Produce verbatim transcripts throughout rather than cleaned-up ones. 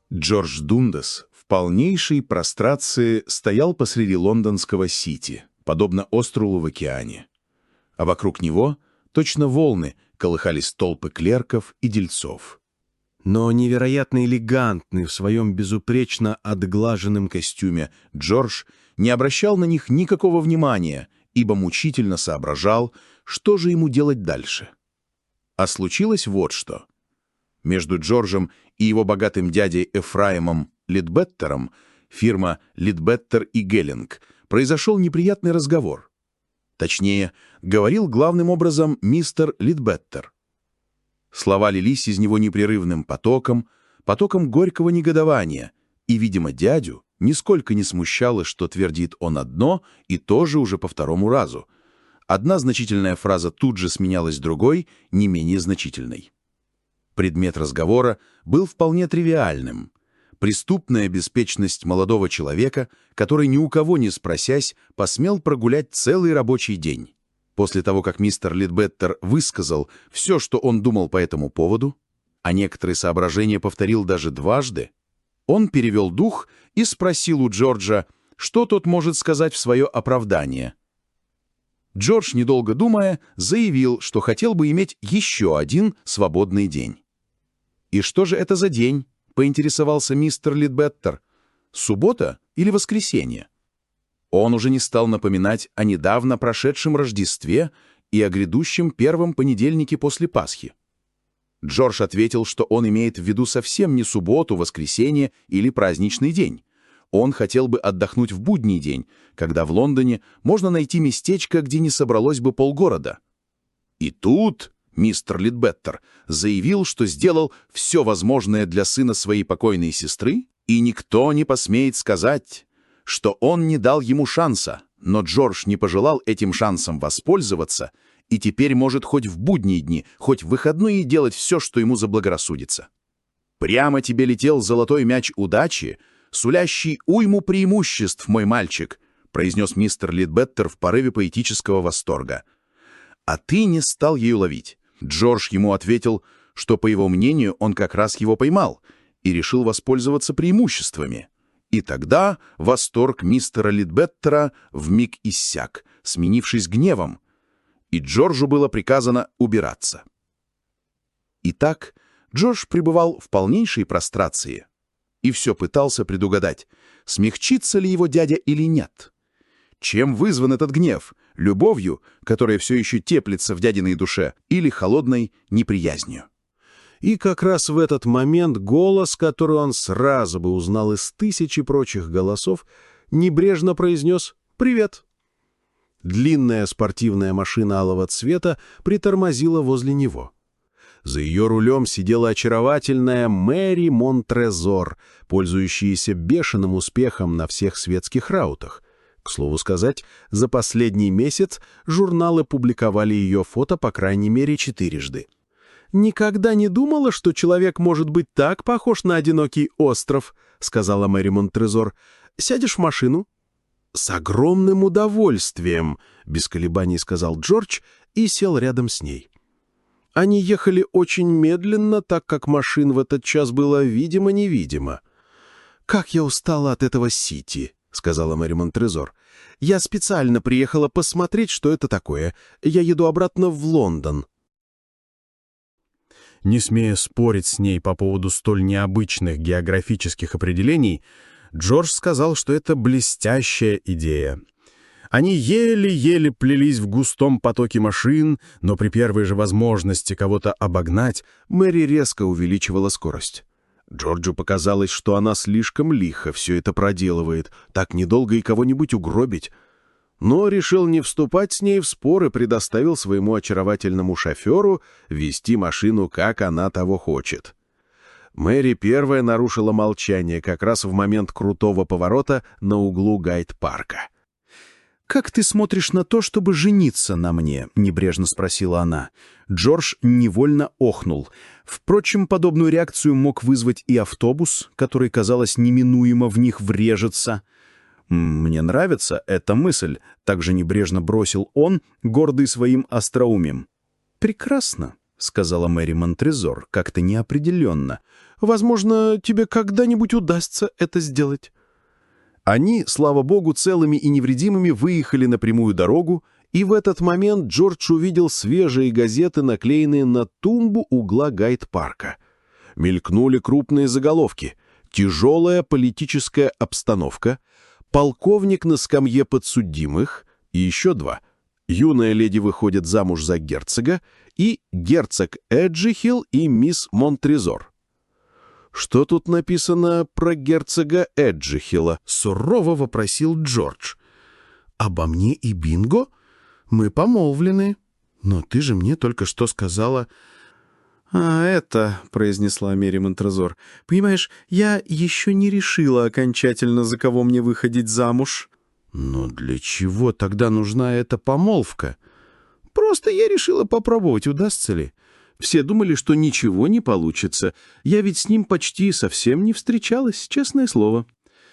Джордж Дундас в полнейшей прострации стоял посреди лондонского Сити, подобно острову в океане. А вокруг него, точно волны, колыхались толпы клерков и дельцов. Но невероятно элегантный в своем безупречно отглаженном костюме Джордж не обращал на них никакого внимания, ибо мучительно соображал, что же ему делать дальше. А случилось вот что. Между Джорджем и его богатым дядей Эфраимом Лидбеттером, фирма Лидбеттер и Геллинг, произошел неприятный разговор. Точнее, говорил главным образом мистер Лидбеттер. Слова лились из него непрерывным потоком, потоком горького негодования, и, видимо, дядю нисколько не смущало, что твердит он одно и то же уже по второму разу. Одна значительная фраза тут же сменялась другой, не менее значительной. Предмет разговора был вполне тривиальным. Преступная беспечность молодого человека, который ни у кого не спросясь, посмел прогулять целый рабочий день. После того, как мистер Лидбеттер высказал все, что он думал по этому поводу, а некоторые соображения повторил даже дважды, он перевел дух и спросил у Джорджа, что тот может сказать в свое оправдание. Джордж, недолго думая, заявил, что хотел бы иметь еще один свободный день. «И что же это за день?» — поинтересовался мистер Лидбеттер. «Суббота или воскресенье?» Он уже не стал напоминать о недавно прошедшем Рождестве и о грядущем первом понедельнике после Пасхи. Джордж ответил, что он имеет в виду совсем не субботу, воскресенье или праздничный день. Он хотел бы отдохнуть в будний день, когда в Лондоне можно найти местечко, где не собралось бы полгорода. И тут мистер Лидбеттер заявил, что сделал все возможное для сына своей покойной сестры, и никто не посмеет сказать, что он не дал ему шанса, но Джордж не пожелал этим шансом воспользоваться и теперь может хоть в будние дни, хоть в выходные делать все, что ему заблагорассудится. «Прямо тебе летел золотой мяч удачи, сулящий уйму преимуществ, мой мальчик», произнес мистер Лидбеттер в порыве поэтического восторга. «А ты не стал ею ловить». Джордж ему ответил, что, по его мнению, он как раз его поймал и решил воспользоваться преимуществами. И тогда восторг мистера Лидбеттера вмиг иссяк, сменившись гневом, и Джорджу было приказано убираться. Итак, Джордж пребывал в полнейшей прострации и все пытался предугадать, смягчится ли его дядя или нет. Чем вызван этот гнев? Любовью, которая все еще теплится в дядиной душе, или холодной неприязнью? И как раз в этот момент голос, который он сразу бы узнал из тысячи прочих голосов, небрежно произнес «Привет». Длинная спортивная машина алого цвета притормозила возле него. За ее рулем сидела очаровательная Мэри Монтрезор, пользующаяся бешеным успехом на всех светских раутах. К слову сказать, за последний месяц журналы публиковали ее фото по крайней мере четырежды. «Никогда не думала, что человек может быть так похож на одинокий остров», — сказала Мэри Монтрезор. «Сядешь в машину?» «С огромным удовольствием», — без колебаний сказал Джордж и сел рядом с ней. Они ехали очень медленно, так как машин в этот час было видимо-невидимо. «Как я устала от этого Сити», — сказала Мэри Монтрезор. «Я специально приехала посмотреть, что это такое. Я еду обратно в Лондон». Не смея спорить с ней по поводу столь необычных географических определений, Джордж сказал, что это блестящая идея. Они еле-еле плелись в густом потоке машин, но при первой же возможности кого-то обогнать Мэри резко увеличивала скорость. Джорджу показалось, что она слишком лихо все это проделывает, так недолго и кого-нибудь угробить. Но решил не вступать с ней в спор и предоставил своему очаровательному шоферу вести машину, как она того хочет. Мэри первая нарушила молчание как раз в момент крутого поворота на углу Гайд-парка. «Как ты смотришь на то, чтобы жениться на мне?» — небрежно спросила она. Джордж невольно охнул. Впрочем, подобную реакцию мог вызвать и автобус, который, казалось, неминуемо в них врежется. «Мне нравится эта мысль», — также небрежно бросил он, гордый своим остроумием. «Прекрасно», — сказала Мэри Монтрезор, как-то неопределенно. «Возможно, тебе когда-нибудь удастся это сделать». Они, слава богу, целыми и невредимыми выехали на прямую дорогу, и в этот момент Джордж увидел свежие газеты, наклеенные на тумбу угла Гайд-парка. Мелькнули крупные заголовки: «Тяжелая политическая обстановка», «Полковник на скамье подсудимых» и еще два: «Юная леди выходит замуж за герцога» и «Герцог Эджихилл и мисс Монтрезор». «Что тут написано про герцога Эджихилла?» — сурово вопросил Джордж. «Обо мне и Бинго? Мы помолвлены. Но ты же мне только что сказала...» «А это, — произнесла Мэри Монтрезор, — понимаешь, я еще не решила окончательно, за кого мне выходить замуж». «Но для чего тогда нужна эта помолвка?» «Просто я решила попробовать, удастся ли. Все думали, что ничего не получится. Я ведь с ним почти совсем не встречалась, честное слово».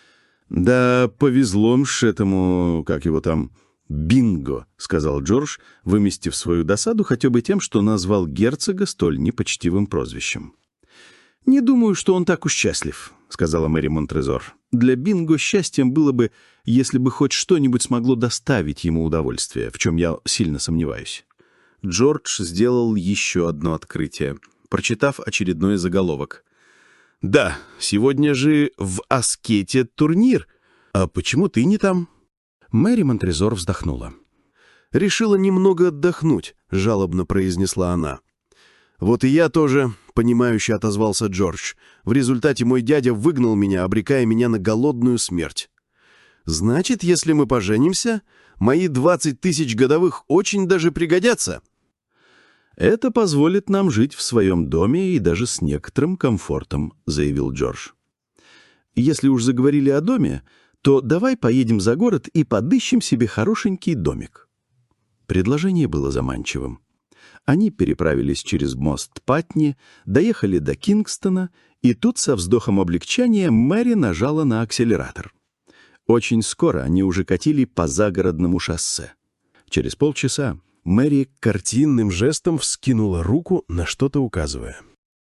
«Да повезло мш этому, как его там, Бинго», — сказал Джордж, выместив свою досаду хотя бы тем, что назвал герцога столь непочтивым прозвищем. «Не думаю, что он так уж счастлив», — сказала Мэри Монтрезор. «Для Бинго счастьем было бы, если бы хоть что-нибудь смогло доставить ему удовольствие, в чем я сильно сомневаюсь». Джордж сделал еще одно открытие, прочитав очередной заголовок. «Да, сегодня же в Аскете турнир. А почему ты не там?» Мэри Монтрезор вздохнула. «Решила немного отдохнуть», — жалобно произнесла она. «Вот и я тоже», — понимающе отозвался Джордж. «В результате мой дядя выгнал меня, обрекая меня на голодную смерть. Значит, если мы поженимся, мои двадцать тысяч годовых очень даже пригодятся. Это позволит нам жить в своем доме и даже с некоторым комфортом», — заявил Джордж. «Если уж заговорили о доме, то давай поедем за город и подыщем себе хорошенький домик». Предложение было заманчивым. Они переправились через мост Патни, доехали до Кингстона, и тут со вздохом облегчения Мэри нажала на акселератор. Очень скоро они уже катили по загородному шоссе. Через полчаса Мэри картинным жестом вскинула руку, на что-то указывая.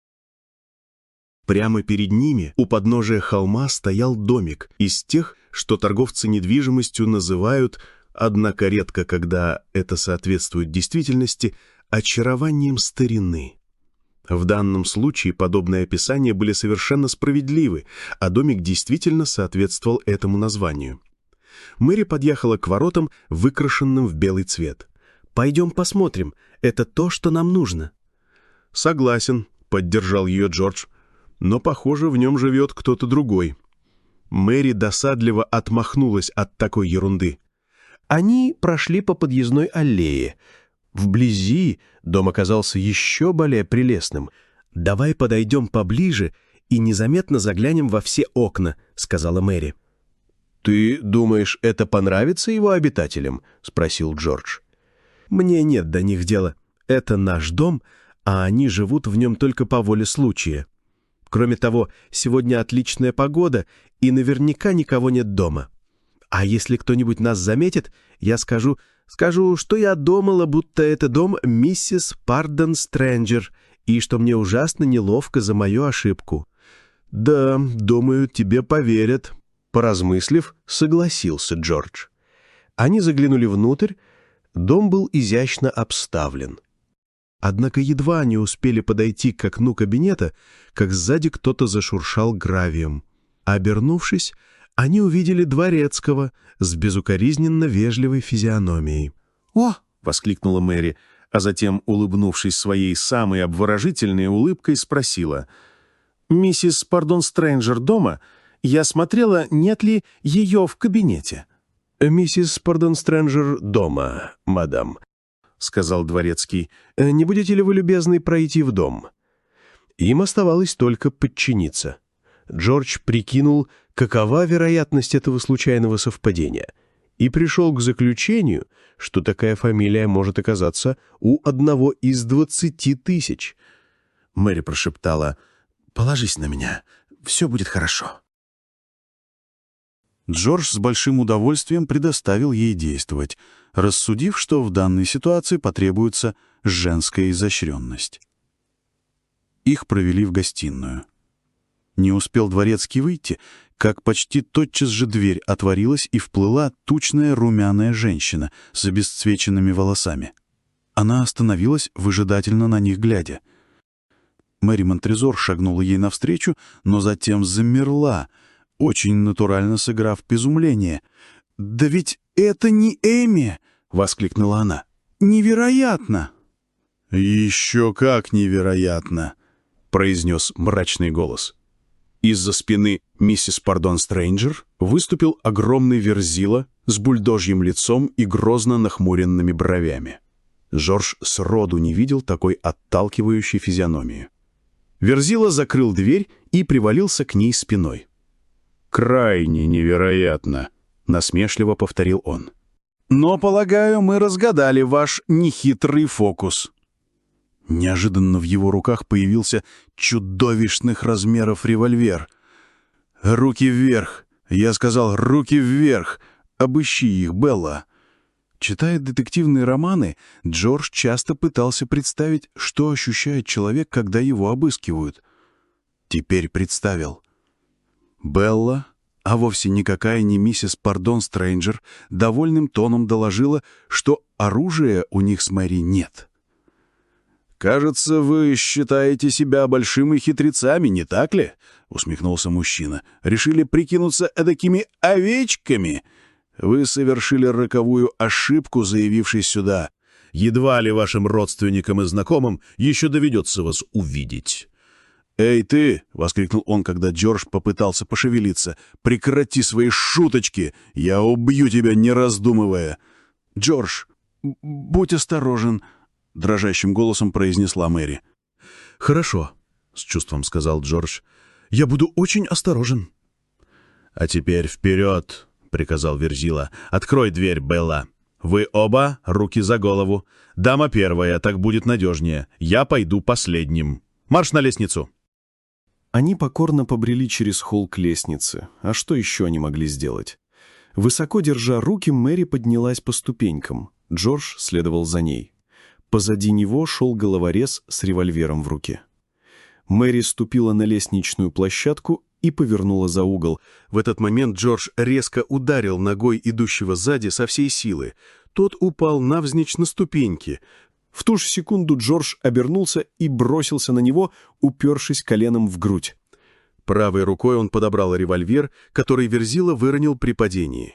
Прямо перед ними, у подножия холма, стоял домик из тех, что торговцы недвижимостью называют, однако редко, когда это соответствует действительности, очарованием старины. В данном случае подобные описания были совершенно справедливы, а домик действительно соответствовал этому названию. Мэри подъехала к воротам, выкрашенным в белый цвет. «Пойдем посмотрим. Это то, что нам нужно». «Согласен», — поддержал ее Джордж. «Но, похоже, в нем живет кто-то другой». Мэри досадливо отмахнулась от такой ерунды. Они прошли по подъездной аллее. Вблизи дом оказался еще более прелестным. «Давай подойдем поближе и незаметно заглянем во все окна», — сказала Мэри. «Ты думаешь, это понравится его обитателям?» — спросил Джордж. «Мне нет до них дела. Это наш дом, а они живут в нем только по воле случая. Кроме того, сегодня отличная погода, и наверняка никого нет дома. А если кто-нибудь нас заметит, я скажу, скажу, что я думала, будто это дом миссис Пардон Стрэнджер, и что мне ужасно неловко за мою ошибку». «Да, думаю, тебе поверят», — поразмыслив, согласился Джордж. Они заглянули внутрь. Дом был изящно обставлен. Однако едва они успели подойти к окну кабинета, как сзади кто-то зашуршал гравием. Обернувшись, они увидели дворецкого с безукоризненно вежливой физиономией. «О!» — воскликнула Мэри, а затем, улыбнувшись своей самой обворожительной улыбкой, спросила: «Миссис Пардон Стрэнджер дома? Я смотрела, нет ли ее в кабинете». «Миссис Пардон Стрэнджер дома, мадам», — сказал дворецкий. «Не будете ли вы любезны пройти в дом?» Им оставалось только подчиниться. Джордж прикинул, какова вероятность этого случайного совпадения, и пришел к заключению, что такая фамилия может оказаться у одного из двадцати тысяч. Мэри прошептала: «Положись на меня, все будет хорошо». Джордж с большим удовольствием предоставил ей действовать, рассудив, что в данной ситуации потребуется женская изощренность. Их провели в гостиную. Не успел дворецкий выйти, как почти тотчас же дверь отворилась, и вплыла тучная румяная женщина с обесцвеченными волосами. Она остановилась, выжидательно на них глядя. Мэри Монтрезор шагнула ей навстречу, но затем замерла, очень натурально сыграв изумление. «Да ведь это не Эми!» — воскликнула она. «Невероятно!» «Еще как невероятно!» — произнес мрачный голос. Из-за спины миссис Пардон Стрэнджер выступил огромный верзила с бульдожьим лицом и грозно нахмуренными бровями. Жорж сроду не видел такой отталкивающей физиономии. Верзила закрыл дверь и привалился к ней спиной. «Крайне невероятно», — насмешливо повторил он. «Но, полагаю, мы разгадали ваш нехитрый фокус». Неожиданно в его руках появился чудовищных размеров револьвер. «Руки вверх!» Я сказал, «руки вверх! Обыщи их, Белла!» Читая детективные романы, Джордж часто пытался представить, что ощущает человек, когда его обыскивают. Теперь представил. Белла, а вовсе никакая не миссис Пардон Стрэнджер, довольным тоном доложила, что оружия у них с Мэри нет. «Кажется, вы считаете себя большими хитрецами, не так ли?» — усмехнулся мужчина. «Решили прикинуться эдакими овечками? Вы совершили роковую ошибку, заявившись сюда. Едва ли вашим родственникам и знакомым еще доведется вас увидеть». «Эй, ты!» — воскликнул он, когда Джордж попытался пошевелиться. «Прекрати свои шуточки! Я убью тебя, не раздумывая!» «Джордж, будь осторожен!» — дрожащим голосом произнесла Мэри. «Хорошо», — с чувством сказал Джордж. «Я буду очень осторожен». «А теперь вперед!» — приказал Верзила. «Открой дверь, Белла. Вы оба руки за голову. Дама первая, так будет надежнее. Я пойду последним. Марш на лестницу!» Они покорно побрели через холл к лестнице. А что еще они могли сделать? Высоко держа руки, Мэри поднялась по ступенькам. Джордж следовал за ней. Позади него шел головорез с револьвером в руке. Мэри ступила на лестничную площадку и повернула за угол. В этот момент Джордж резко ударил ногой идущего сзади со всей силы. Тот упал навзничь на ступеньки. В ту же секунду Джордж обернулся и бросился на него, упершись коленом в грудь. Правой рукой он подобрал револьвер, который Верзила выронил при падении.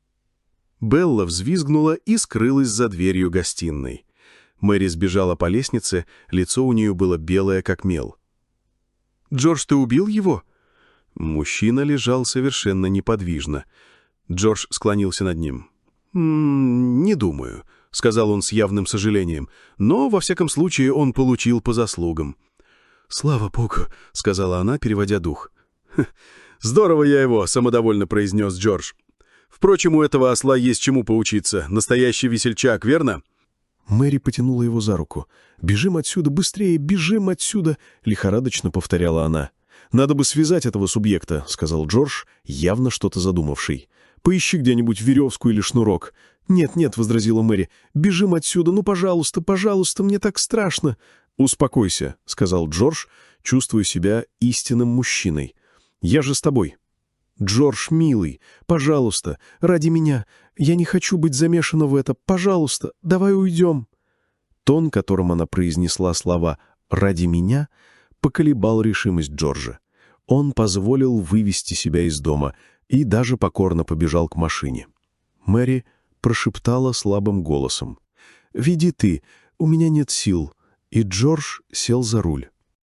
Белла взвизгнула и скрылась за дверью гостиной. Мэри сбежала по лестнице, лицо у нее было белое, как мел. «Джордж, ты убил его?» Мужчина лежал совершенно неподвижно. Джордж склонился над ним. «М-м, «Не думаю», — сказал он с явным сожалением. «Но, во всяком случае, он получил по заслугам». «Слава Богу», — сказала она, переводя дух. «Здорово я его», — самодовольно произнес Джордж. «Впрочем, у этого осла есть чему поучиться. Настоящий весельчак, верно?» Мэри потянула его за руку. «Бежим отсюда, быстрее, бежим отсюда!» — лихорадочно повторяла она. «Надо бы связать этого субъекта», — сказал Джордж, явно что-то задумавший. «Поищи где-нибудь веревку или шнурок». «Нет, нет», — возразила Мэри, — «бежим отсюда, ну, пожалуйста, пожалуйста, мне так страшно». «Успокойся», — сказал Джордж, чувствуя себя истинным мужчиной. «Я же с тобой». «Джордж, милый, пожалуйста, ради меня. Я не хочу быть замешана в это. Пожалуйста, давай уйдем». Тон, которым она произнесла слова «ради меня», поколебал решимость Джорджа. Он позволил вывести себя из дома и даже покорно побежал к машине. Мэри прошептала слабым голосом: «Веди ты, у меня нет сил», и Джордж сел за руль.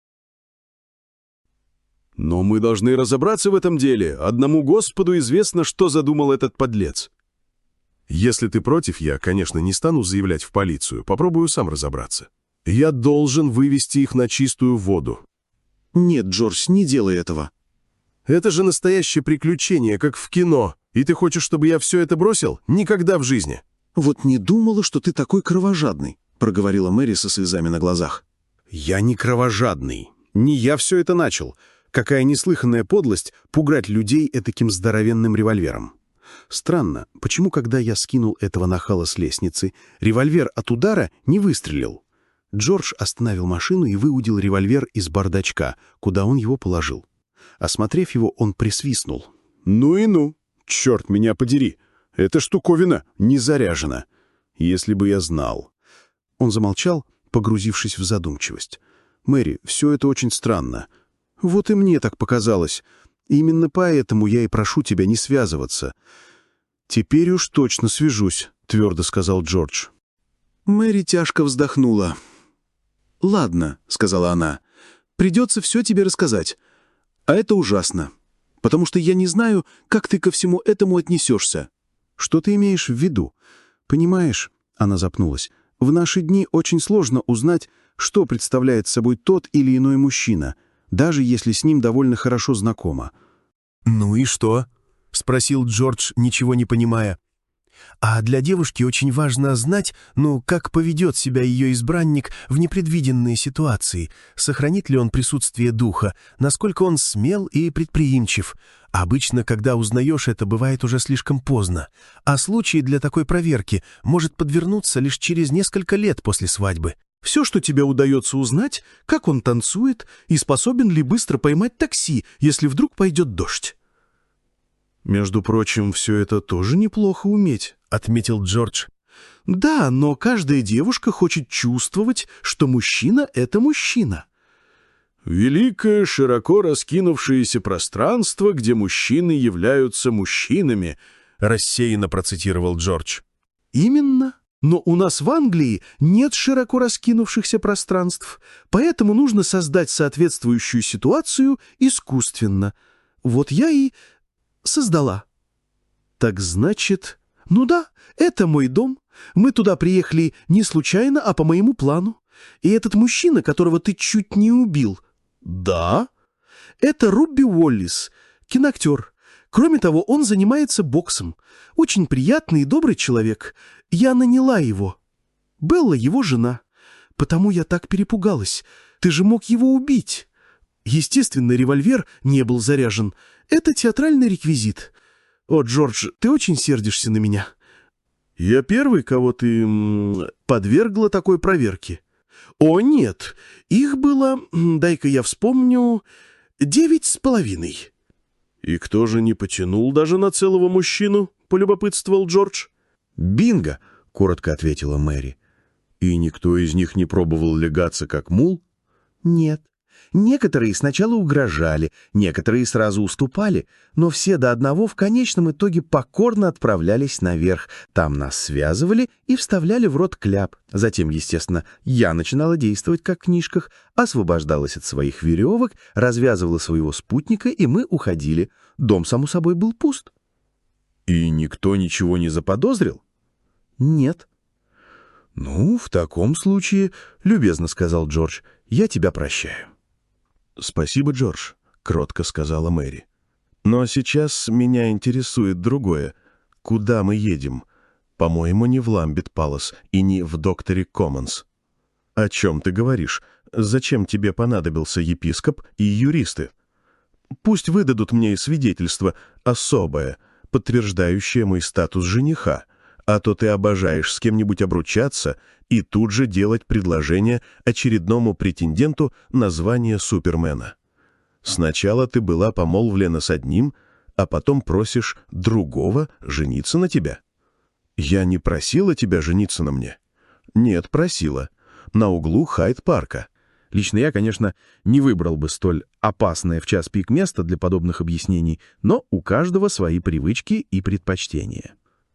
«Но мы должны разобраться в этом деле. Одному Господу известно, что задумал этот подлец». «Если ты против, я, конечно, не стану заявлять в полицию. Попробую сам разобраться. Я должен вывести их на чистую воду». «Нет, Джордж, не делай этого». «Это же настоящее приключение, как в кино. И ты хочешь, чтобы я все это бросил? Никогда в жизни». «Вот не думала, что ты такой кровожадный», — проговорила Мэри со слезами на глазах. «Я не кровожадный. Не я все это начал. Какая неслыханная подлость пугать людей этаким здоровенным револьвером. Странно, почему, когда я скинул этого нахала с лестницы, револьвер от удара не выстрелил? Джордж остановил машину и выудил револьвер из бардачка, куда он его положил. Осмотрев его, он присвистнул. «Ну и ну! Черт меня подери! Эта штуковина не заряжена! Если бы я знал!» Он замолчал, погрузившись в задумчивость. «Мэри, все это очень странно. Вот и мне так показалось. Именно поэтому я и прошу тебя не связываться». «Теперь уж точно свяжусь», — твердо сказал Джордж. Мэри тяжко вздохнула. «Ладно», — сказала она, — «придется все тебе рассказать. А это ужасно, потому что я не знаю, как ты ко всему этому отнесешься». «Что ты имеешь в виду? Понимаешь?» — она запнулась. «В наши дни очень сложно узнать, что представляет собой тот или иной мужчина, даже если с ним довольно хорошо знакомо». «Ну и что?» — спросил Джордж, ничего не понимая. «А для девушки очень важно знать, ну, как поведет себя ее избранник в непредвиденные ситуации, сохранит ли он присутствие духа, насколько он смел и предприимчив. Обычно, когда узнаешь это, бывает уже слишком поздно, а случай для такой проверки может подвернуться лишь через несколько лет после свадьбы. Все, что тебе удается узнать, как он танцует и способен ли быстро поймать такси, если вдруг пойдет дождь». «Между прочим, все это тоже неплохо уметь», — отметил Джордж. «Да, но каждая девушка хочет чувствовать, что мужчина — это мужчина». «Великое, широко раскинувшееся пространство, где мужчины являются мужчинами», — рассеянно процитировал Джордж. «Именно. Но у нас в Англии нет широко раскинувшихся пространств, поэтому нужно создать соответствующую ситуацию искусственно. Вот я и создала». «Так значит...» «Ну да, это мой дом. Мы туда приехали не случайно, а по моему плану. И этот мужчина, которого ты чуть не убил...» «Да? Это Рубби Уоллис, киноактер. Кроме того, он занимается боксом. Очень приятный и добрый человек. Я наняла его. Белла его жена. Потому я так перепугалась. Ты же мог его убить». Естественно, револьвер не был заряжен. Это театральный реквизит. О, Джордж, ты очень сердишься на меня. «Я первый, кого ты м, подвергла такой проверке». «О, нет, их было, дай-ка я вспомню, девять с половиной». «И кто же не потянул даже на целого мужчину?» — полюбопытствовал Джордж. «Бинго», — коротко ответила Мэри. «И никто из них не пробовал лягаться как мул?» «Нет. Некоторые сначала угрожали, некоторые сразу уступали, но все до одного в конечном итоге покорно отправлялись наверх. Там нас связывали и вставляли в рот кляп. Затем, естественно, я начинала действовать как в книжках, освобождалась от своих веревок, развязывала своего спутника, и мы уходили. Дом, само собой, был пуст». «И никто ничего не заподозрил?» «Нет». «Ну, в таком случае, — любезно сказал Джордж, — я тебя прощаю». «Спасибо, Джордж», — кротко сказала Мэри. «Но сейчас меня интересует другое. Куда мы едем? По-моему, не в Ламбет-Палас и не в Докторе Коммонс». «О чем ты говоришь? Зачем тебе понадобился епископ и юристы? Пусть выдадут мне свидетельство особое, подтверждающее мой статус жениха, а то ты обожаешь с кем-нибудь обручаться и тут же делать предложение очередному претенденту на звание Супермена. Сначала ты была помолвлена с одним, а потом просишь другого жениться на тебя. Я не просила тебя жениться на мне. Нет, просила. На углу Хайд-парка. Лично я, конечно, не выбрал бы столь опасное в час пик место для подобных объяснений, но у каждого свои привычки и предпочтения.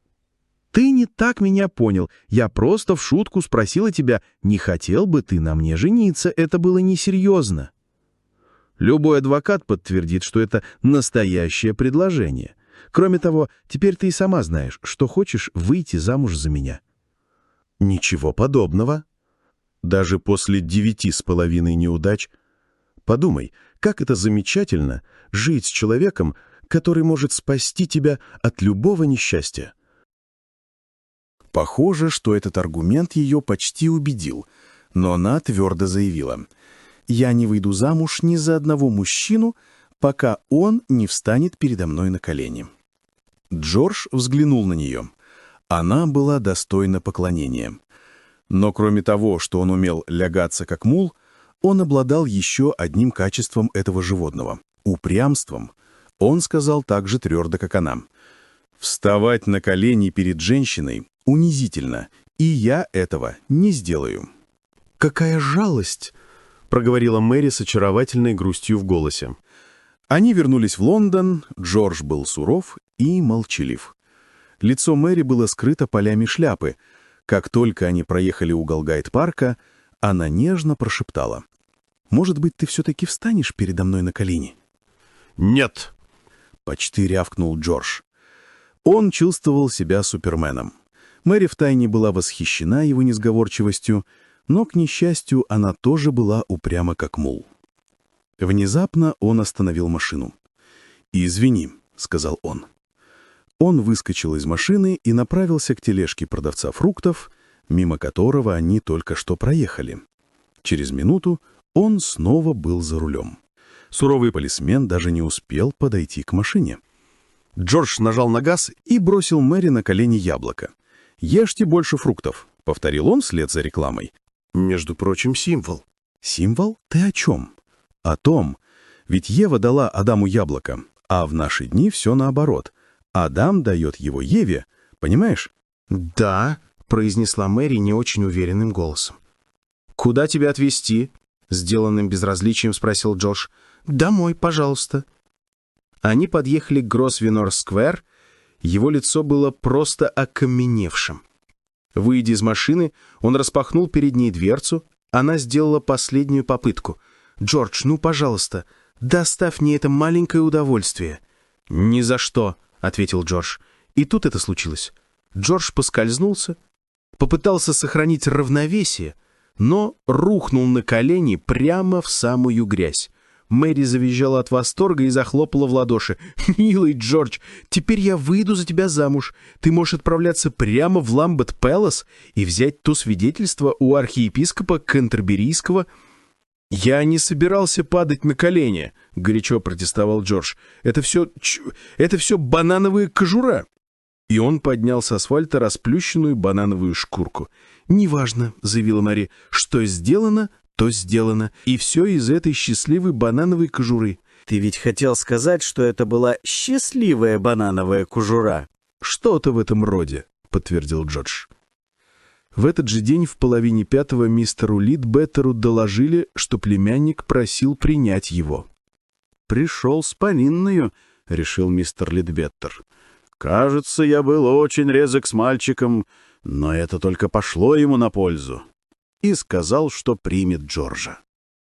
«Ты не так меня понял. Я просто в шутку спросила тебя, не хотел бы ты на мне жениться, это было несерьезно». Любой адвокат подтвердит, что это настоящее предложение. Кроме того, теперь ты и сама знаешь, что хочешь выйти замуж за меня. Ничего подобного. Даже после девяти с половиной неудач. Подумай, как это замечательно жить с человеком, который может спасти тебя от любого несчастья. Похоже, что этот аргумент ее почти убедил, но она твердо заявила: «Я не выйду замуж ни за одного мужчину, пока он не встанет передо мной на колени». Джордж взглянул на нее. Она была достойна поклонения. Но кроме того, что он умел лягаться как мул, он обладал еще одним качеством этого животного — упрямством. Он сказал так же твердо, как она: «Вставать на колени перед женщиной унизительно, и я этого не сделаю». «Какая жалость!» — проговорила Мэри с очаровательной грустью в голосе. Они вернулись в Лондон, Джордж был суров и молчалив. Лицо Мэри было скрыто полями шляпы. Как только они проехали угол Гайд-парка, она нежно прошептала: «Может быть, ты все-таки встанешь передо мной на колени?» «Нет!» — почти рявкнул Джордж. Он чувствовал себя суперменом. Мэри втайне была восхищена его несговорчивостью, но, к несчастью, она тоже была упряма как мул. Внезапно он остановил машину. «Извини», — сказал он. Он выскочил из машины и направился к тележке продавца фруктов, мимо которого они только что проехали. Через минуту он снова был за рулем. Суровый полисмен даже не успел подойти к машине. Джордж нажал на газ И бросил Мэри на колени яблоко. «Ешьте больше фруктов», — повторил он вслед за рекламой. Между прочим, символ. «Символ? Ты о чем?» «О том. Ведь Ева дала Адаму яблоко, а в наши дни все наоборот. Адам дает его Еве, понимаешь?» «Да», — произнесла Мэри не очень уверенным голосом. «Куда тебя отвезти?» — сделанным безразличием спросил Джордж. «Домой, пожалуйста». Они подъехали к Гросвенор-сквер. Его лицо было просто окаменевшим. Выйдя из машины, он распахнул перед ней дверцу. Она сделала последнюю попытку. «Джордж, ну, пожалуйста, доставь мне это маленькое удовольствие». «Ни за что», — ответил Джордж. И тут это случилось. Джордж поскользнулся, попытался сохранить равновесие, но рухнул на колени прямо в самую грязь. Мэри завизжала от восторга и захлопала в ладоши. «Милый Джордж, теперь я выйду за тебя замуж. Ты можешь отправляться прямо в Ламбет-Пэлас и взять то свидетельство у архиепископа Кентерберийского». «Я не собирался падать на колени», — горячо протестовал Джордж. «Это все... это все банановая кожура». И он поднял с асфальта расплющенную банановую шкурку. «Неважно», — заявила Мэри, — «что сделано, то сделано. И все из этой счастливой банановой кожуры». «Ты ведь хотел сказать, что это была счастливая банановая кожура?» «Что-то в этом роде», — подтвердил Джордж. В этот же день в половине пятого мистеру Лидбеттеру доложили, что племянник просил принять его. «Пришел с повинною», — решил мистер Лидбеттер. «Кажется, я был очень резок с мальчиком, но это только пошло ему на пользу». И сказал, что примет Джорджа.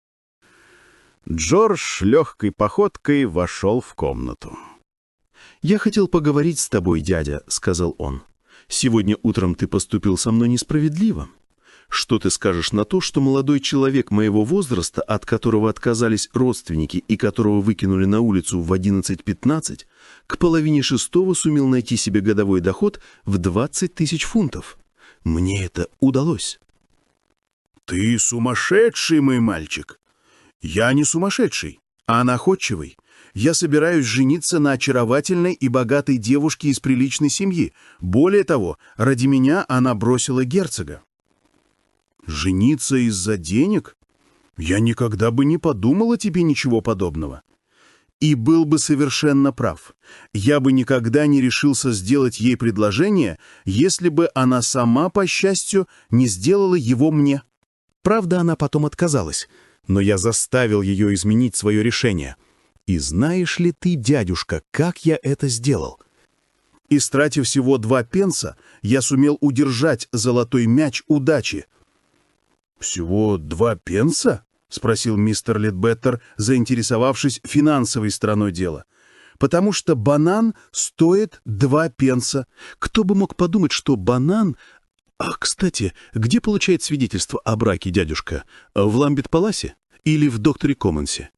Джордж легкой походкой вошел в комнату. «Я хотел поговорить с тобой, дядя», — сказал он. «Сегодня утром ты поступил со мной несправедливо. Что ты скажешь на то, что молодой человек моего возраста, от которого отказались родственники и которого выкинули на улицу в одиннадцать-пятнадцать, к половине шестого сумел найти себе годовой доход в двадцать тысяч фунтов? Мне это удалось». «Ты сумасшедший, мой мальчик!» «Я не сумасшедший, а находчивый. Я собираюсь жениться на очаровательной и богатой девушке из приличной семьи. Более того, ради меня она бросила герцога». «Жениться из-за денег? Я никогда бы не подумал о тебе ничего подобного. И был бы совершенно прав. Я бы никогда не решился сделать ей предложение, если бы она сама, по счастью, не сделала его мне. Правда, она потом отказалась, но я заставил ее изменить свое решение. И знаешь ли ты, дядюшка, как я это сделал? Истратив всего два пенса, я сумел удержать золотой мяч удачи». «Всего два пенса?» — спросил мистер Лидбеттер, заинтересовавшись финансовой стороной дела. «Потому что банан стоит два пенса. Кто бы мог подумать, что банан... А, кстати, где получает свидетельство о браке дядюшка? В Ламбет-Паласе или в Докторе Коммонсе?»